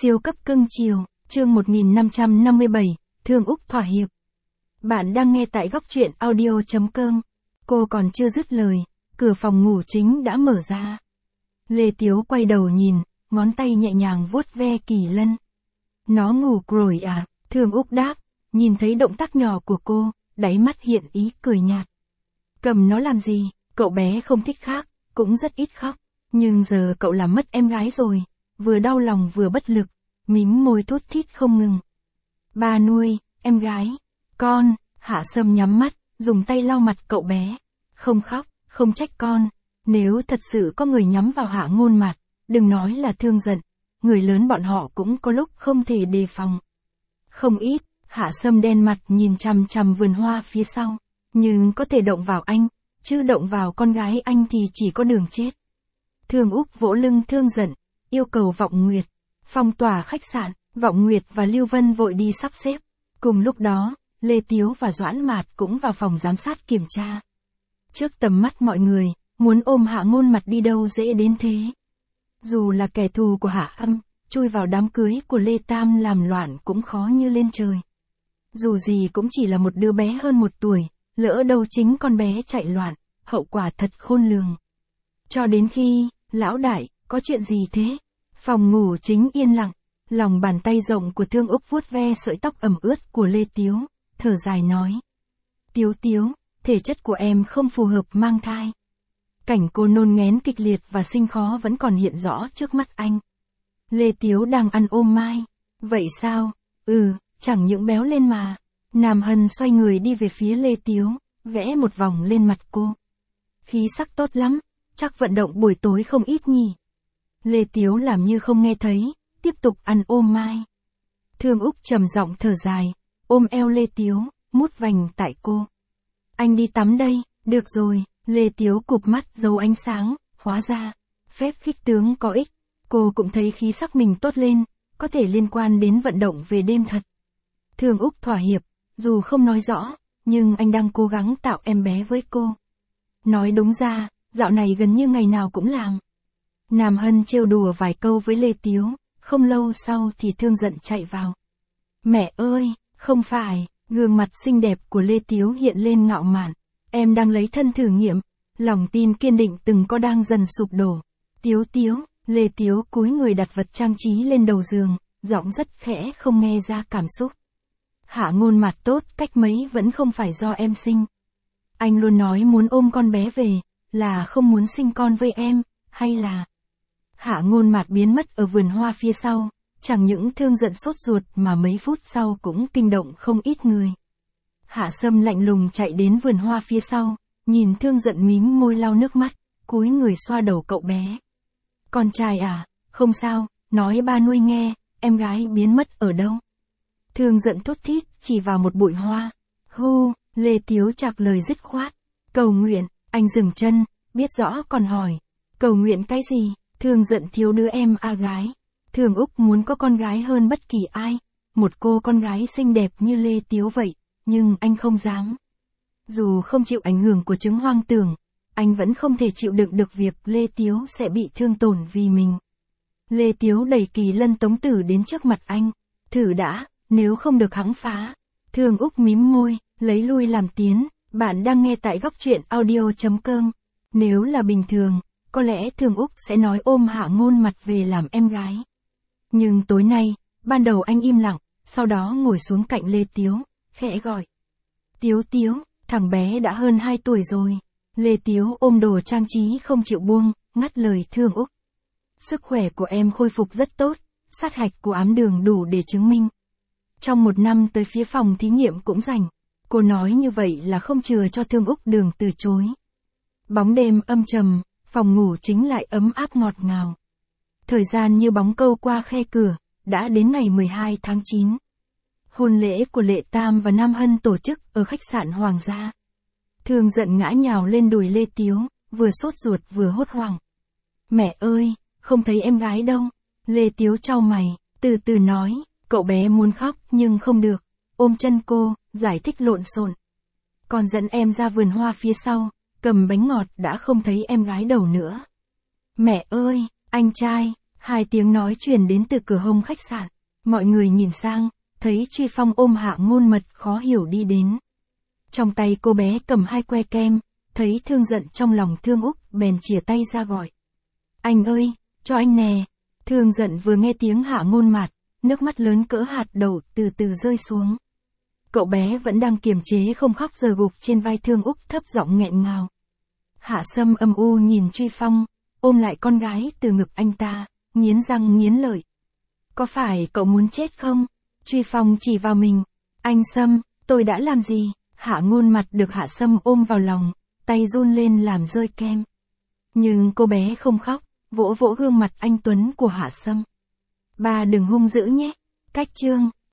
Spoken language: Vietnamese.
Siêu cấp cưng chiều, chương 1557, Thương Úc thỏa hiệp. Bạn đang nghe tại góc truyện audio.com. Cô còn chưa dứt lời, cửa phòng ngủ chính đã mở ra. Lê Tiếu quay đầu nhìn, ngón tay nhẹ nhàng vuốt ve Kỳ Lân. Nó ngủ rồi à? Thương Úc đáp, nhìn thấy động tác nhỏ của cô, đáy mắt hiện ý cười nhạt. Cầm nó làm gì? Cậu bé không thích khác, cũng rất ít khóc. Nhưng giờ cậu làm mất em gái rồi. Vừa đau lòng vừa bất lực, mím môi thút thít không ngừng. Ba nuôi, em gái, con. Hạ Sâm nhắm mắt, dùng tay lau mặt cậu bé. Không khóc, không trách con. Nếu thật sự có người nhắm vào Hạ Ngôn Mạt, đừng nói là thương giận. Người lớn bọn họ cũng có lúc không thể đề phòng. Không ít, Hạ Sâm đen mặt nhìn chằm chằm vườn hoa phía sau. Nhưng có thể động vào anh, chứ động vào con gái anh thì chỉ có đường chết. Thương Úc vỗ lưng thương giận, yêu cầu Vọng Nguyệt phong tỏa khách sạn. Vọng Nguyệt và Lưu Vân vội đi sắp xếp. Cùng lúc đó, Lê Tiếu và Doãn Mạt cũng vào phòng giám sát kiểm tra. Trước tầm mắt mọi người, muốn ôm Hạ Ngôn Mạt đi đâu dễ đến thế. Dù là kẻ thù của Hạ Âm, chui vào đám cưới của Lê Tam làm loạn cũng khó như lên trời. Dù gì cũng chỉ là một đứa bé hơn 1 tuổi, lỡ đâu chính con bé chạy loạn, hậu quả thật khôn lường. Cho đến khi, lão đại, có chuyện gì thế? Phòng ngủ chính yên lặng, lòng bàn tay rộng của Thương Úc vuốt ve sợi tóc ẩm ướt của Lê Tiếu, thở dài nói. Tiếu Tiếu, thể chất của em không phù hợp mang thai. Cảnh cô nôn nghén kịch liệt và sinh khó vẫn còn hiện rõ trước mắt anh. Lê Tiếu đang ăn ôm mai. Vậy sao? Chẳng những béo lên mà. Nam Hân xoay người đi về phía Lê Tiếu, vẽ một vòng lên mặt cô. Khí sắc tốt lắm, chắc vận động buổi tối không ít nhỉ. Lê Tiếu làm như không nghe thấy, tiếp tục ăn ôm mai. Thương Úc trầm giọng thở dài, ôm eo Lê Tiếu, mút vành tại cô. Anh đi tắm đây, được rồi. Lê Tiếu cụp mắt giấu ánh sáng, hóa ra, phép khích tướng có ích. Cô cũng thấy khí sắc mình tốt lên, có thể liên quan đến vận động về đêm thật. Thương Úc thỏa hiệp, dù không nói rõ, nhưng anh đang cố gắng tạo em bé với cô. Nói đúng ra, dạo này gần như ngày nào cũng làm. Nam Hân trêu đùa vài câu với Lê Tiếu, không lâu sau thì thương giận chạy vào. Mẹ ơi, không phải, gương mặt xinh đẹp của Lê Tiếu hiện lên ngạo mạn. Em đang lấy thân thử nghiệm, lòng tin kiên định từng có đang dần sụp đổ. Tiếu Tiếu, Lê Tiếu cúi người đặt vật trang trí lên đầu giường, giọng rất khẽ không nghe ra cảm xúc. Hạ Ngôn Mạt tốt cách mấy vẫn không phải do em sinh. Anh luôn nói muốn ôm con bé về, là không muốn sinh con với em, hay là... Hạ Ngôn Mạt biến mất ở vườn hoa phía sau, chẳng những thương giận sốt ruột mà mấy phút sau cũng kinh động không ít người. Hạ Sâm lạnh lùng chạy đến vườn hoa phía sau, nhìn thương giận mím môi lau nước mắt, cúi người xoa đầu cậu bé. Con trai à, không sao, nói ba nuôi nghe, em gái biến mất ở đâu. Thương giận thút thít, chỉ vào một bụi hoa. Lê Tiếu chạc lời dứt khoát. Cầu nguyện, anh dừng chân, biết rõ còn hỏi. Cầu nguyện cái gì? Thương giận thiếu đứa em gái. Thương Úc muốn có con gái hơn bất kỳ ai. Một cô con gái xinh đẹp như Lê Tiếu vậy, nhưng anh không dám. Dù không chịu ảnh hưởng của chứng hoang tưởng, anh vẫn không thể chịu đựng được việc Lê Tiếu sẽ bị thương tổn vì mình. Lê Tiếu đẩy Kỳ Lân Tống Tử đến trước mặt anh. Thử đã, nếu không được hẵng phá. Thương Úc mím môi, lấy lui làm tiến. Bạn đang nghe tại góc truyện audio.com. Nếu là bình thường, có lẽ Thương Úc sẽ nói ôm Hạ Ngôn Mạt về làm em gái. Nhưng tối nay, ban đầu anh im lặng, sau đó ngồi xuống cạnh Lê Tiếu, khẽ gọi. Tiếu Tiếu, thằng bé đã hơn 2 tuổi rồi. Lê Tiếu ôm đồ trang trí không chịu buông, ngắt lời Thương Úc. Sức khỏe của em khôi phục rất tốt, sát hạch của ám đường đủ để chứng minh. Trong 1 năm tới phía phòng thí nghiệm cũng rảnh. Cô nói như vậy là không chừa cho Thương Úc đường từ chối. Bóng đêm âm trầm, phòng ngủ chính lại ấm áp ngọt ngào. Thời gian như bóng câu qua khe cửa, đã đến ngày 12 tháng 9. Hôn lễ của Lệ Tam và Nam Hân tổ chức ở khách sạn Hoàng gia. Thương giận ngã nhào lên đùi Lê Tiếu, vừa sốt ruột vừa hốt hoảng. Mẹ ơi, không thấy em gái đâu. Lê Tiếu chau mày, từ từ nói, cậu bé muốn khóc nhưng không được. Ôm chân cô, giải thích lộn xộn. Còn dẫn em ra vườn hoa phía sau, cầm bánh ngọt đã không thấy em gái đầu nữa. Mẹ ơi, anh trai, Hai tiếng nói truyền đến từ cửa hông khách sạn. Mọi người nhìn sang, thấy Truy Phong ôm Hạ Ngôn Mật khó hiểu đi đến. Trong tay cô bé cầm 2 que kem, thấy Thương giận trong lòng Thương Úc bèn chìa tay ra gọi. Anh ơi, cho anh nè. Thương giận vừa nghe tiếng Hạ Ngôn Mạt, nước mắt lớn cỡ hạt đậu từ từ rơi xuống. Cậu bé vẫn đang kiềm chế không khóc giờ gục trên vai Thương Úc thấp giọng nghẹn ngào. Hạ Sâm âm u nhìn Truy Phong, ôm lại con gái từ ngực anh ta, nghiến răng nghiến lợi. Có phải cậu muốn chết không? Truy Phong chỉ vào mình. Anh Sâm, tôi đã làm gì? Hạ Ngôn Mạt được Hạ Sâm ôm vào lòng, tay run lên làm rơi kem. Nhưng cô bé không khóc, vỗ vỗ gương mặt anh tuấn của Hạ Sâm. Ba đừng hung dữ nhé. Cách chương.